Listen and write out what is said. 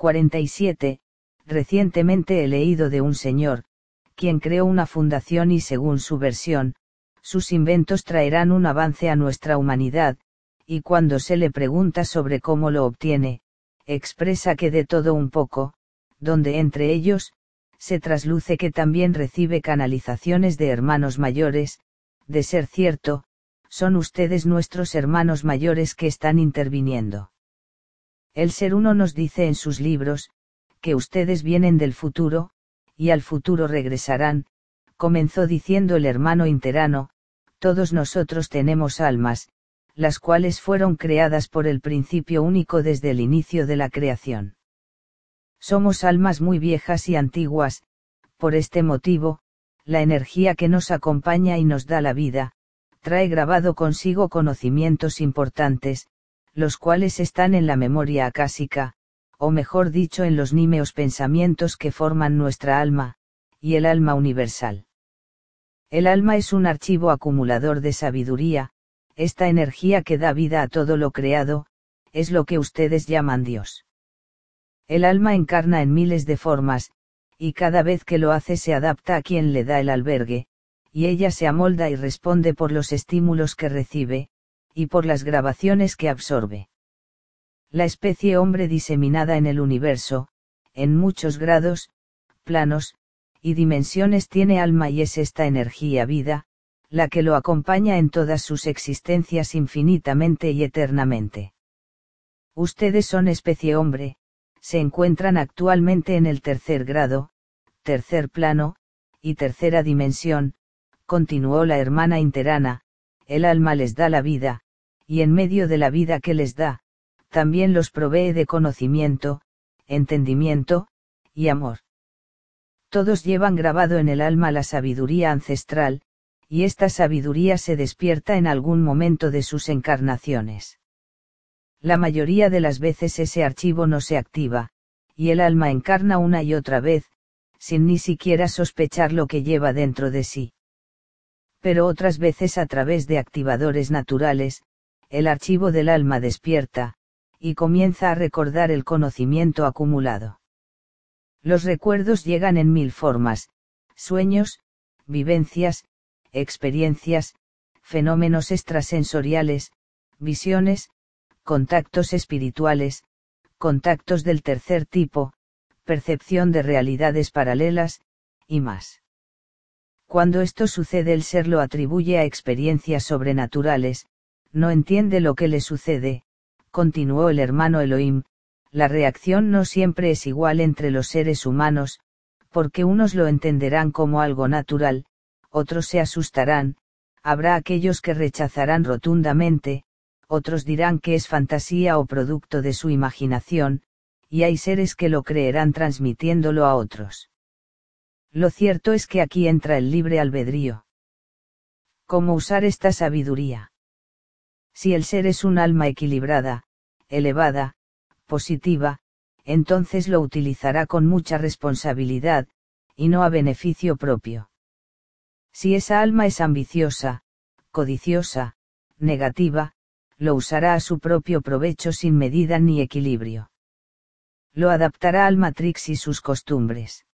47. Recientemente he leído de un señor, quien creó una fundación y según su versión, sus inventos traerán un avance a nuestra humanidad, y cuando se le pregunta sobre cómo lo obtiene, expresa que de todo un poco, donde entre ellos, se trasluce que también recibe canalizaciones de hermanos mayores, de ser cierto, son ustedes nuestros hermanos mayores que están interviniendo. El Ser Uno nos dice en sus libros, que ustedes vienen del futuro, y al futuro regresarán, comenzó diciendo el hermano interano, todos nosotros tenemos almas, las cuales fueron creadas por el principio único desde el inicio de la creación. Somos almas muy viejas y antiguas, por este motivo, la energía que nos acompaña y nos da la vida, trae grabado consigo conocimientos importantes, los cuales están en la memoria acásica, o mejor dicho en los nímeos pensamientos que forman nuestra alma, y el alma universal. El alma es un archivo acumulador de sabiduría, esta energía que da vida a todo lo creado, es lo que ustedes llaman Dios. El alma encarna en miles de formas, y cada vez que lo hace se adapta a quien le da el albergue, y ella se amolda y responde por los estímulos que recibe, y por las grabaciones que absorbe. La especie hombre diseminada en el universo, en muchos grados, planos, y dimensiones tiene alma y es esta energía vida, la que lo acompaña en todas sus existencias infinitamente y eternamente. Ustedes son especie hombre, se encuentran actualmente en el tercer grado, tercer plano, y tercera dimensión, continuó la hermana interana, el alma les da la vida, y en medio de la vida que les da, también los provee de conocimiento, entendimiento, y amor. Todos llevan grabado en el alma la sabiduría ancestral, y esta sabiduría se despierta en algún momento de sus encarnaciones. La mayoría de las veces ese archivo no se activa, y el alma encarna una y otra vez, sin ni siquiera sospechar lo que lleva dentro de sí. Pero otras veces a través de activadores naturales, el archivo del alma despierta, y comienza a recordar el conocimiento acumulado. Los recuerdos llegan en mil formas, sueños, vivencias, experiencias, fenómenos extrasensoriales, visiones, contactos espirituales, contactos del tercer tipo, percepción de realidades paralelas, y más. Cuando esto sucede el ser lo atribuye a experiencias sobrenaturales, no entiende lo que le sucede, continuó el hermano Elohim, la reacción no siempre es igual entre los seres humanos, porque unos lo entenderán como algo natural, otros se asustarán, habrá aquellos que rechazarán rotundamente, otros dirán que es fantasía o producto de su imaginación, y hay seres que lo creerán transmitiéndolo a otros. Lo cierto es que aquí entra el libre albedrío. ¿Cómo usar esta sabiduría? Si el ser es un alma equilibrada, elevada, positiva, entonces lo utilizará con mucha responsabilidad, y no a beneficio propio. Si esa alma es ambiciosa, codiciosa, negativa, lo usará a su propio provecho sin medida ni equilibrio. Lo adaptará al Matrix y sus costumbres.